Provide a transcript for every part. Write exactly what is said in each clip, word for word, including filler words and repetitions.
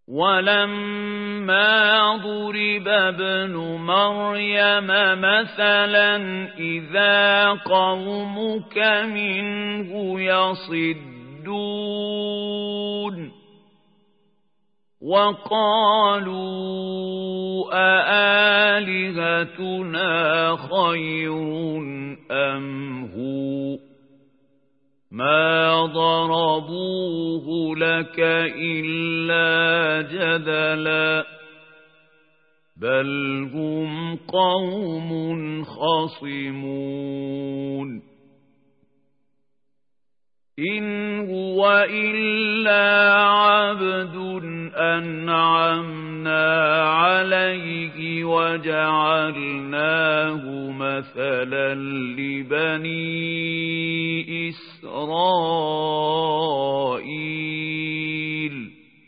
وَلَمَّا ضُرِبَ ابْنُ مَرْيَمَ مَثَلًا إِذَا قَوْمُكَ مِنْهُ يَصِدُّونَ وَقَالُوا أَآلِهَتُنَا خَيْرٌ أَمْ هُوَ مَا ضَرَبُوهُ لَكَ إِلَّا جَدَلًا بَلْ هُمْ قَوْمٌ خَصِمُونَ إِنْ هُوَ إِلَّا عَبْدٌ أَنْعَمْنَا عَلَيْهِ وَجَعَلْنَاهُ مَثَلًا لِبَنِي إِسْرَائِيلَ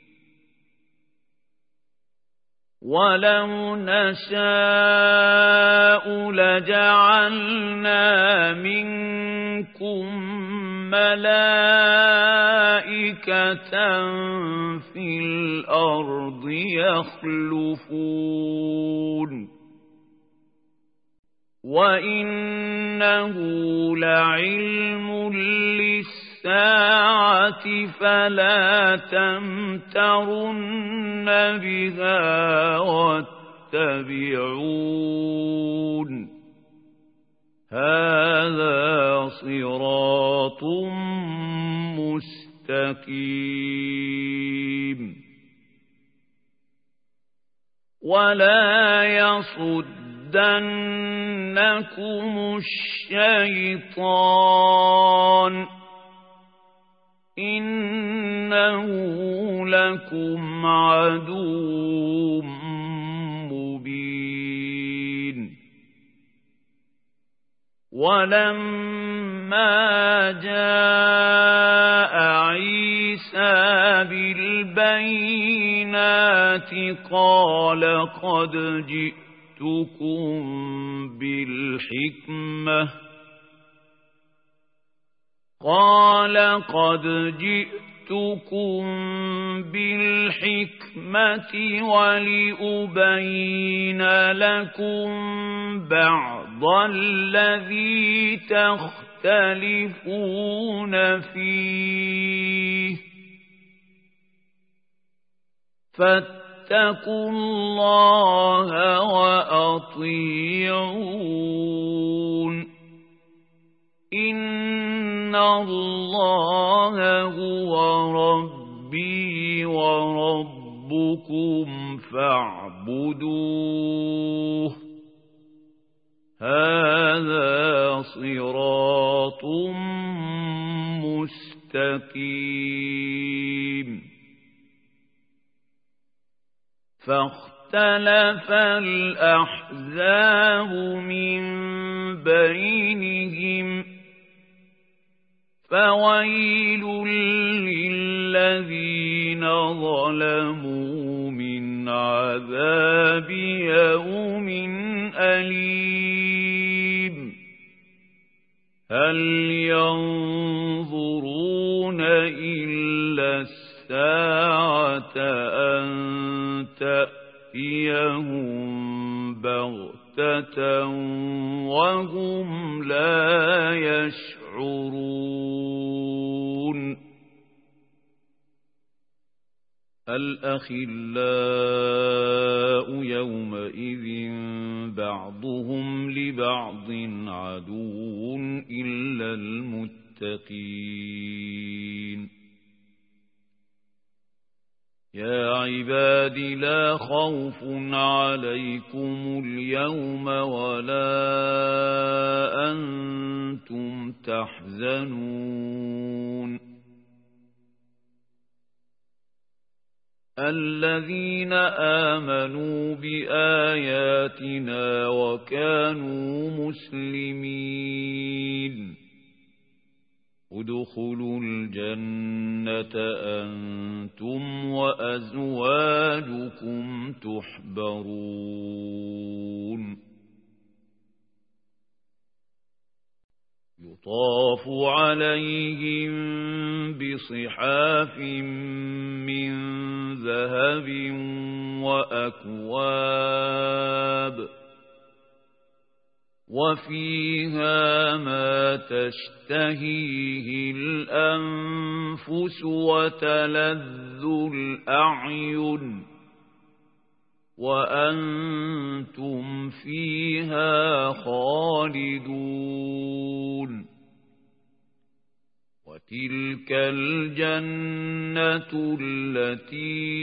وَلَوْ نَشَاءُ لَجَعَلْنَا مِنكُم مَلَائِكَةً فِي الْأَرْضِ يَخْلُفُونَ وَإِنَّهُ لَعِلْمٌ لِلسَّاعَةِ فَلَا تَمْتَرُنَّ بِهَا وَاتَّبِعُونِ هَذَا صِرَاطٌ مُسْتَقِيمٌ وَلَا يَصُدَّنَّكُمُ الشَّيْطَانُ إِنَّهُ لَكُمْ عَدُوٌّ مُبِينٌ وَلَمَّا جَاءَ عِيسَى بِالْبَيِّنَاتِ قَالَ قَدْ جِئْتُكُم بِالْحِكْمَةِ قَالَ قَدْ جِئْتُكُم بِالْحِكْمَةِ وَلِأُبَيِّنَ لَكُم بَعْضَ الَّذِي تَخْتَلِفُونَ فِيهِ فَاتَّقُوا اللَّهَ وَأَطِيعُونِ إِنَّ اللَّهَ هُوَ رَبِّي وَرَبُّكُمْ فَاعْبُدُوهُ هَذَا صِرَاطٌ مُسْتَقِيمٌ فَاخْتَلَفَ الْأَحْزَابُ مِنْ بَيْنِهِمْ فَوَيْلٌ لِلَّذِينَ ظَلَمُوا مِنْ عَذَابِ يَوْمٍ أَلِيمٍ هَلْ يَنظُرُونَ إِلَّا السَّاعَةَ أَن تَأْتِيَهُم بَغْتَةً وَهُمْ لَا يَشْعُرُونَ الْأَخِلَّاءُ يَوْمَئِذٍ بَعْضُهُمْ لِبَعْضٍ عَدُوٌّ إِلَّا الْمُتَّقِينَ يَا عِبَادِ لَا خَوْفٌ عَلَيْكُمُ الْيَوْمَ وَلَا أَنْتُمْ تَحْزَنُونَ الَّذِينَ آمَنُوا بِآيَاتِنَا وَكَانُوا مُسْلِمِينَ ادخلوا الجنة أنتم وأزواجكم تحبرون يطاف عليهم بصحاف من ذهب وذهب وأكواب وفيها ما تشتهيه الأنفس وتلذ الأعين وأنتم فيها خالدون وتلك الجنة التي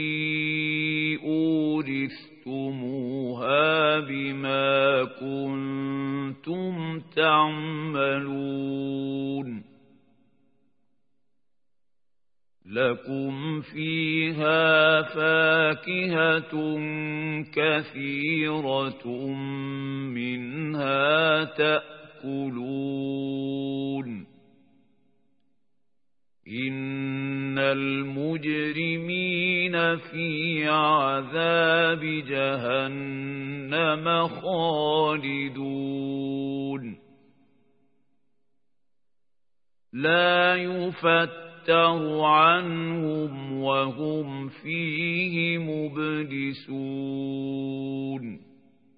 أورثتموها بما كنتم تعملون لكم فيها فاكهة كثيرة منها تأكلون إن المجرمين في عذاب جهنم خالدون لا يفتر عنهم وهم فيه مبلسون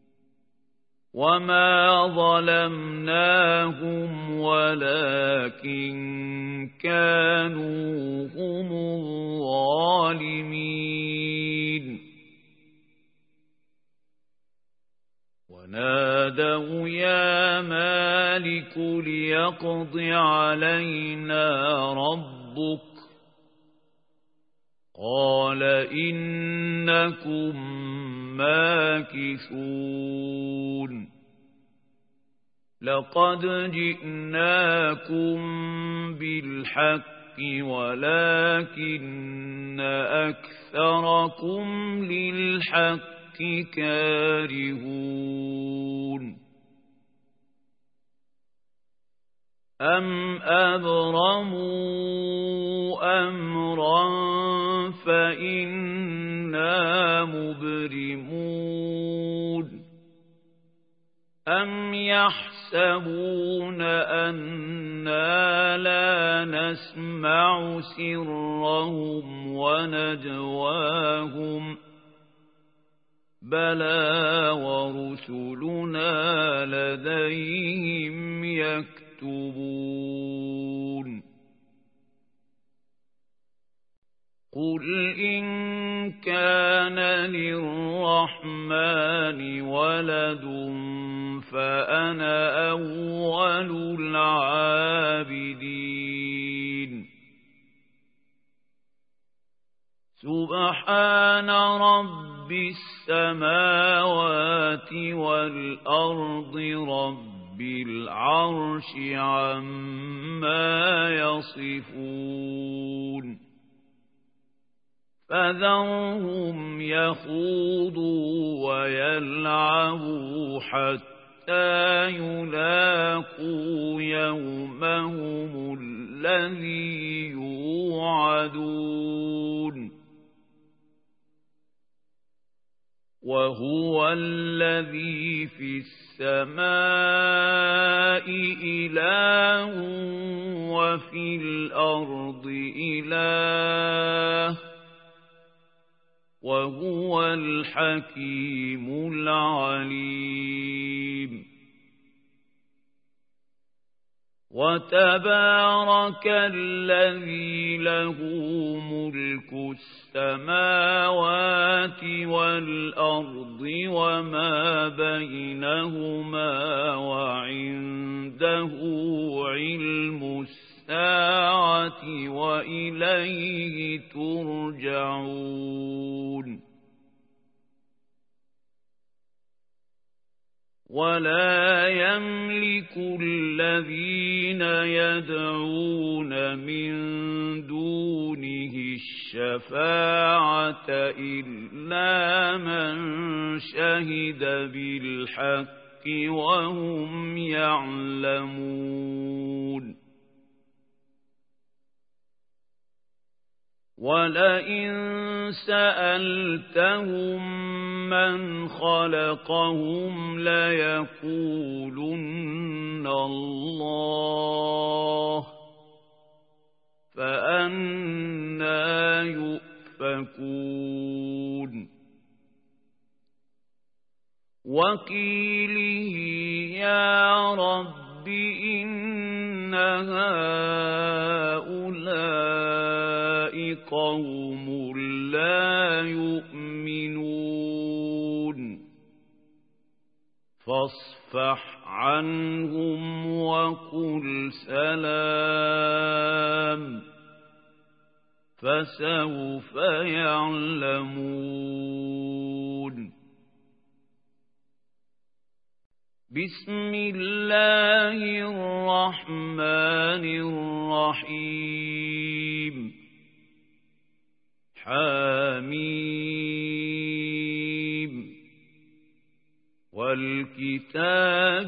وما ظلمناهم ولكن كانوا هم الظالمين ونادوا يا مالك ليقض علينا ربك قال إنكم ماكثون لقد جئناكم بالحق ولكن أكثركم للحق كارهون أم أبرموا أمرا فإنا مبرمون أم يحسبون أنا لا نسمع سرهم ونجواهم بلى ورسلنا لديهم يكتبون قل إن كان للرحمن ولد فأنا أول العابدين سبحان رب السماوات والأرض رب العرش عما يصفون فذرهم يخوضوا ويلعبوا حتى يلاقوا يومهم الذي يوعدون وهو الذي في السماء إله وفي الأرض إله وهو الحكيم العليم وتبارك الذي له ملك السماوات والأرض وما بينهما وعنده علم الساعة وإليه ترجعون ولا يملك الذين يدعون من دونه الشفاعة إلا من شهد بالحق وهم يعلمون ولئن سألتهم من خلقهم ليقولن الله فأنى يؤفكون يؤفكون وقيله يا رب إن هؤلاء قوم لا يؤمنون فاصفح عنهم وقل سلام فسوف يعلمون بسم الله الرحمن الرحيم حميم والكتاب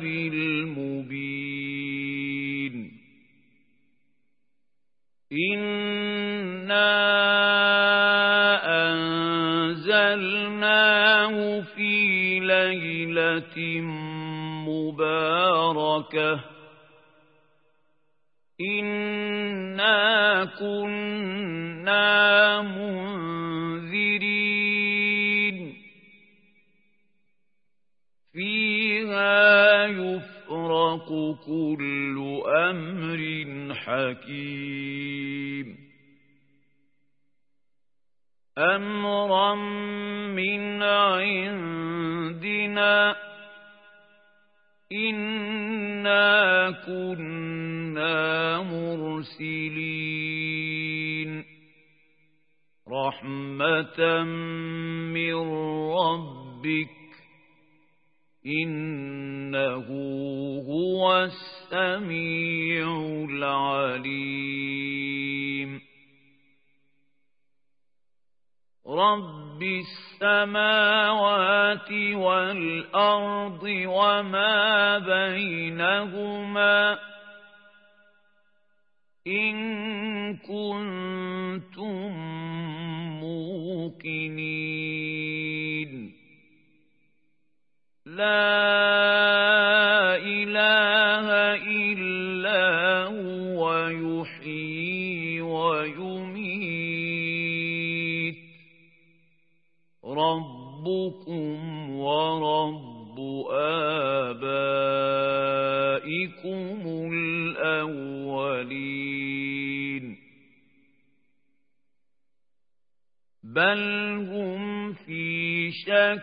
المبين إنا أنزلناه في ليلة مباركة إنا كنا منذرين فيها يفرق كل أمر حكيم أمرا من عندنا إنا كنا مرسلين رحمة من ربك إنه هو السميع العليم رب السماوات والأرض وما بينهما إن كنتم موقنين لا إله إلا هو يحيي ويميت ربكم ورب آبائكم الأولين بل هم في شك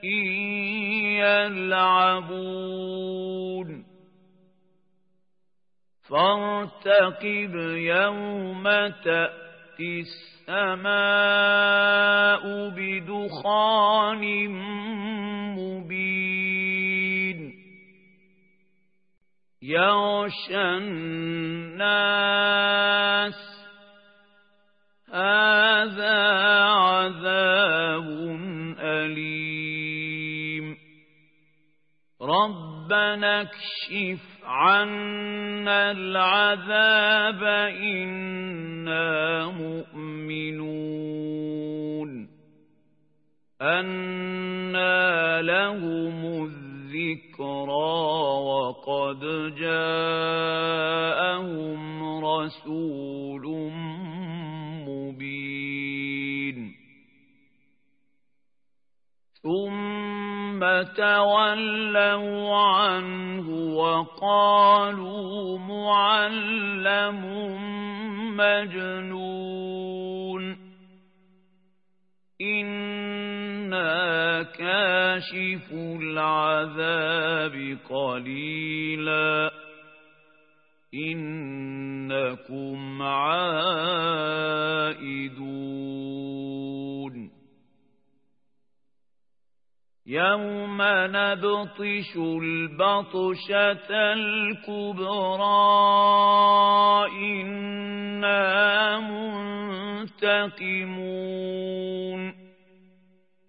يلعبون فارتقب يوم تأتي السماء بدخان مبين يغشى الناس هذا عذاب أليم ربنا اكشف عنا العذاب إنا مؤمنون أنى لهم الذكرى وقد جاءهم رسول مبين ثم تولوا عنه وقالوا معلم مجنون إنا كاشف العذاب قليلا إنكم عائدون يوم نبطش البطشة الكبرى